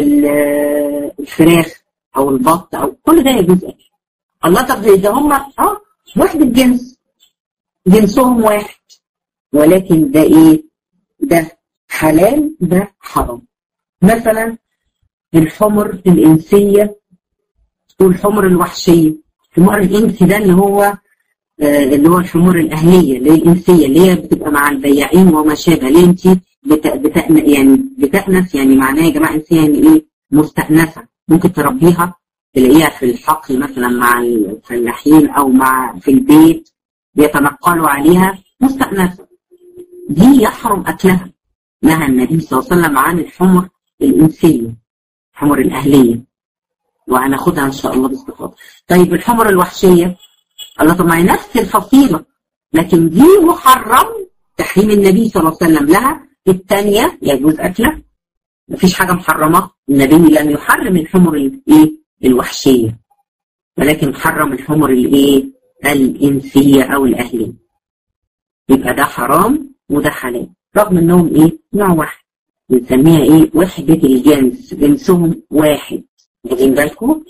الفراخ أو البط أو كل ده يجوز أكله. الله، طب إذا هم أه وحدة جنس، جنسهم واحد، ولكن ده إيه؟ ده حلال ده حرام. مثلا الحمر الإنسية والحمر الوحشية. الحمار الإنسي ده اللي هو آه اللي هو الحمور الأهلية اللي هي الإنسية، اللي هي بتبقى مع البياعين وما شابه. ليه انت بت... بتأن... يعني بتأنس، يعني معناها يا جماعة إنسية يعني إيه؟ مستأنسة. ممكن تربيها تلاقيها في الحقل مثلا مع الفلاحين أو مع في البيت بيتنقلوا عليها، مستأنسة. دي يحرم أكلها. نهى النبي صلى الله عليه وسلم عن الحمر الإنسية، الحمر الأهلية، وهناخدها إن شاء الله باستفاضة. طيب الحمر الوحشية، الله طب ما هي نفس الفصيلة، لكن دي محرم تحريم النبي صلى الله عليه وسلم لها. الثانية يجوز أكلها، مفيش حاجة محرمة. النبي لم يحرم الحمر الإيه؟ الوحشية، ولكن حرم الحمر الإيه؟ الإنسية أو الأهلية. يبقى ده حرام وده حلال رغم انهم ايه نوع واحد، بنسميها ايه وحدة الجنس، جنسهم واحد. واخدين بالكم؟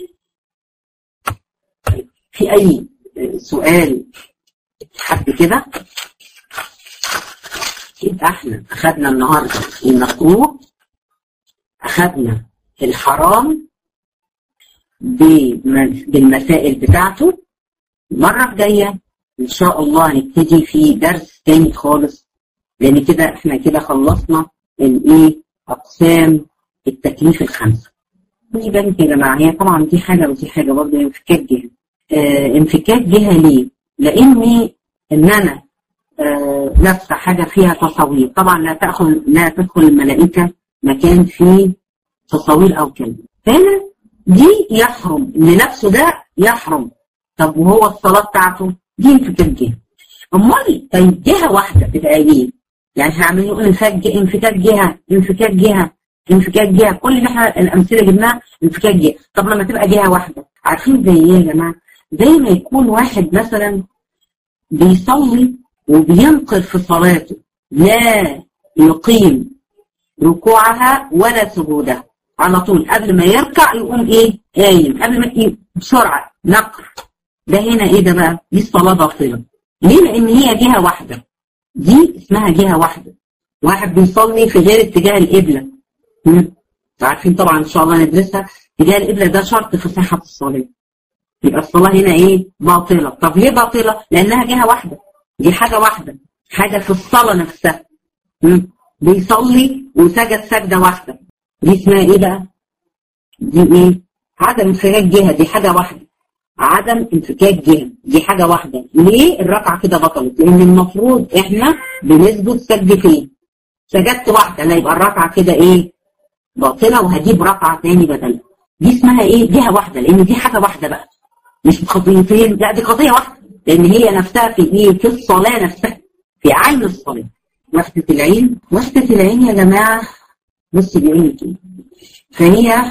في اي سؤال حد كده؟ يبقى احنا اخدنا النهارده المكروه، اخدنا الحرام بالمسائل بتاعته. المره الجايه ان شاء الله هنبتدي في درس تاني خالص، لان كده احنا كده خلصنا الايه اقسام التكليف الخمسه. خلي بالك يا جماعه، هي طبعا دي حاجه ودي حاجه برضه، انفكاك جهه. آه انفكاك جهه ليه؟ لاني ان انا آه لابسه حاجه فيها تصاوير، طبعا لا تاخذ لا تدخل الملائكه مكان فيه تصاوير او كلمه، فهنا دي يحرم، اللي لابسه ده يحرم. طب وهو الصلاه بتاعته دي انفكاك جهه. امال طيب جهه واحده تبقى ايه؟ يعني احنا عمالين نقول انفكاك جهه انفكاك جهه انفكاك جهه، كل اللي احنا الامثله جبناها انفكاك جهه. طب لما تبقى جهه واحده، عارفين زي ايه يا جماعه؟ زي ما يكون واحد مثلا بيصلي وبينقر في صلاته، لا يقيم ركوعها ولا سجودها، على طول قبل ما يركع يقوم ايه قايم، قبل ما ايه بسرعه نقر. ده هنا ايه ده بقى؟ دي الصلاه باطله. ليه؟ لان هي جهه واحده، دي اسمها جهه واحده. واحد بيصلي في غير اتجاه القبله، عارفين طبعا ان شاء الله ندرسها، اتجاه القبله ده شرط في صحه الصلاه. يبقى الصلاه هنا ايه؟ باطله. طب ليه باطله؟ لانها جهه واحده، دي حاجه واحده، حاجه في الصلاه نفسها. بيصلي وسجد سجده واحده، دي اسمها ايه بقى؟ دي ايه؟ عدم انفكاك جهه، دي حاجه واحده. عدم انفكاك جهه دي حاجه واحده. ليه الركعه كده بطلت؟ لان المفروض احنا بنسجد سجدتين، سجدت واحده، لا يبقى الركعه كده ايه؟ باطله، وهجيب ركعه ثاني بدلها. دي اسمها ايه؟ جهه واحده، لان دي حاجه واحده بقى، مش قضيتين، لا دي قضيه واحده، لان هي نفسها في ايه؟ في الصلاه نفسها، في عين الصلاه. وحده العين، وحده العين يا جماعه بص بيقول لك ايه؟ فهي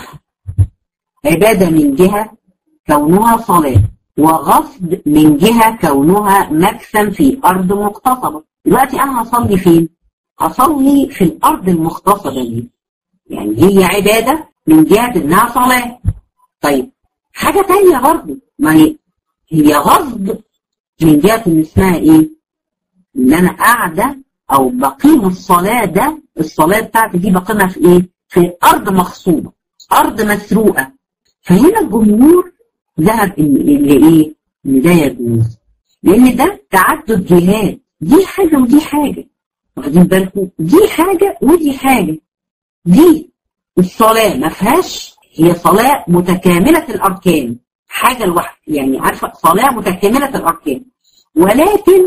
عباده من جهه كونها صلاه، وغصب من جهه كونها مكسا في ارض مغتصبه. دلوقتي انا هصلي فين؟ هصلي في الارض المغتصبه دي، يعني هي عباده من جهه انها صلاه. طيب حاجه ثانيه برضه، ما هي هي غصب من جهه ان اسمها ايه؟ ان انا قاعده او بقيم الصلاه، ده الصلاه بتاعتي دي بقيمها في ايه؟ في ارض مغصوبه، ارض مسروقه. فهنا الجمهور ذهب ان ايه؟ ان ده يجوز، لان ده تعدد جهات، دي حاجه ودي حاجه. واخدين بالكم؟ دي حاجه ودي حاجه. دي الصلاه ما فيهاش، هي صلاه متكامله الاركان، حاجه لوحدها، يعني عارفه صلاه متكامله الاركان، ولكن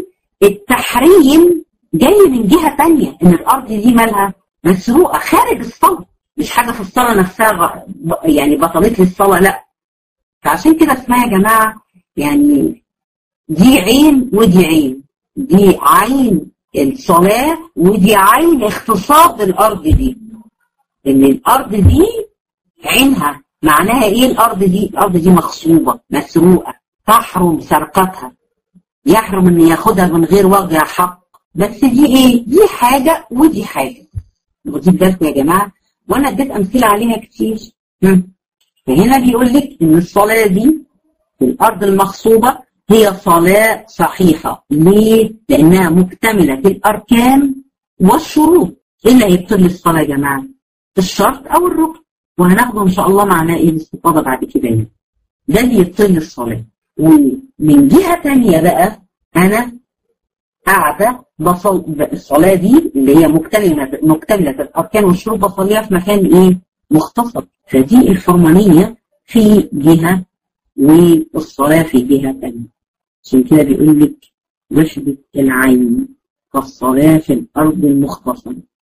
التحريم جاي من جهه ثانيه، ان الارض دي مالها؟ مسروقه، خارج الصلاه، مش حاجه في الصلاه نفسها يعني بطلت لي الصلاه، لا. فعشان كده اسمها يا جماعه يعني دي عين ودي عين، دي عين الصلاه ودي عين اغتصاب الارض دي. ان الارض دي عينها معناها ايه؟ الارض دي الارض دي مغصوبه مسروقه، تحرم سرقتها، يحرم ان ياخدها من غير وجه حق. بس دي ايه؟ دي حاجه ودي حاجه. ودي بالكم يا جماعه، وانا اديت امثله عليها كتير. فهنا بيقول لك ان الصلاه دي في الارض المغصوبه هي صلاه صحيحه. ليه؟ لانها مكتمله الاركان والشروط. ايه اللي هيبطل الصلاه يا جماعه؟ الشرط او الركن، وهناخده ان شاء الله معناه ايه الاستفاضه بعد كده. يعني ده اللي يبطل الصلاه. ومن جهه ثانيه بقى انا قاعده بصل الصلاه دي اللي هي مكتمله مكتمله الاركان والشروط، بصليها في مكان ايه؟ مختصر. فدي الحرمانيه في جهه والصلاه في جهه ثانيه. عشان كده بيقول لك وحده العين كالصلاه في الارض المختصره.